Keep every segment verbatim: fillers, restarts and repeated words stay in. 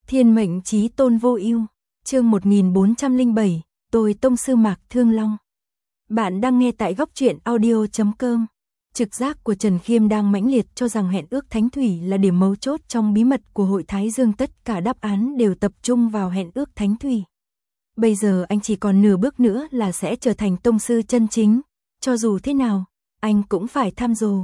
Thiên mệnh chí tôn vô ưu, chương một nghìn bốn trăm lẻ bảy, tôi tông sư Mạc Thương Long. Bạn đang nghe tại góc truyện audio chấm com. Trực giác của Trần Khiêm đang mãnh liệt cho rằng hẹn ước Thánh Thủy là điểm mấu chốt trong bí mật của hội Thái Dương, tất cả đáp án đều tập trung vào hẹn ước Thánh Thủy. Bây giờ anh chỉ còn nửa bước nữa là sẽ trở thành tông sư chân chính, cho dù thế nào, anh cũng phải tham dò.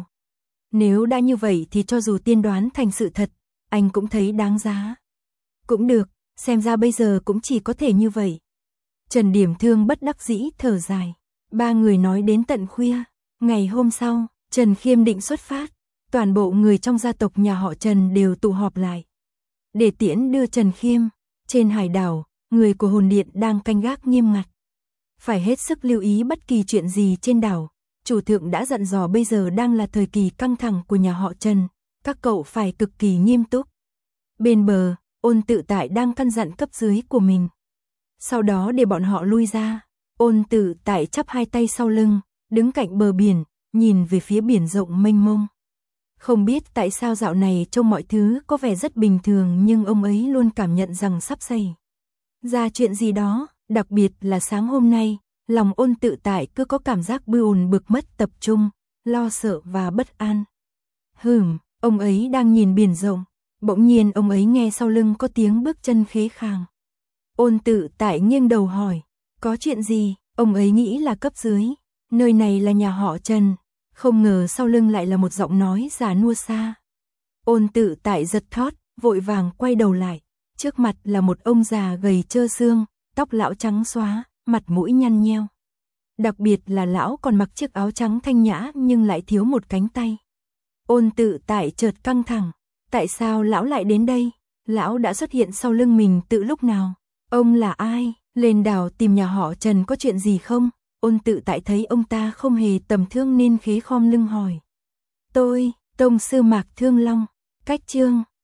Nếu đã như vậy thì cho dù tiên đoán thành sự thật, anh cũng thấy đáng giá. Cũng được, xem ra bây giờ cũng chỉ có thể như vậy. Trần Điểm Thương bất đắc dĩ thở dài. Ba người nói đến tận khuya. Ngày hôm sau, Trần Khiêm định xuất phát. Toàn bộ người trong gia tộc nhà họ Trần đều tụ họp lại để tiễn đưa Trần Khiêm. Trên hải đảo, người của hồn điện đang canh gác nghiêm ngặt. Phải hết sức lưu ý bất kỳ chuyện gì trên đảo. Chủ thượng đã dặn dò bây giờ đang là thời kỳ căng thẳng của nhà họ Trần. Các cậu phải cực kỳ nghiêm túc. Bên bờ, Ôn Tự Tại đang căn dặn cấp dưới của mình. Sau đó để bọn họ lui ra. Ôn Tự Tại chắp hai tay sau lưng, đứng cạnh bờ biển, nhìn về phía biển rộng mênh mông. Không biết tại sao dạo này trông mọi thứ có vẻ rất bình thường, nhưng ông ấy luôn cảm nhận rằng sắp xảy ra chuyện gì đó, đặc biệt là sáng hôm nay, lòng Ôn Tự Tại cứ có cảm giác bư ồn bực mất tập trung, lo sợ và bất an. Hừm, ông ấy đang nhìn biển rộng. Bỗng nhiên ông ấy nghe sau lưng có tiếng bước chân khế khàng. Ôn Tự Tại nghiêng đầu hỏi, có chuyện gì? Ông ấy nghĩ là cấp dưới, nơi này là nhà họ Trần, không ngờ sau lưng lại là một giọng nói già nua xa. Ôn Tự Tại giật thót, vội vàng quay đầu lại, trước mặt là một ông già gầy trơ xương, tóc lão trắng xóa, mặt mũi nhăn nheo. Đặc biệt là lão còn mặc chiếc áo trắng thanh nhã nhưng lại thiếu một cánh tay. Ôn Tự Tại chợt căng thẳng. Tại sao lão lại đến đây? Lão đã xuất hiện sau lưng mình từ lúc nào? Ông là ai? Lên đảo tìm nhà họ Trần có chuyện gì không? Ôn Tự Tại thấy ông ta không hề tầm thường nên khế khom lưng hỏi. Tôi, tông sư Mạc Thương Long. Cách chương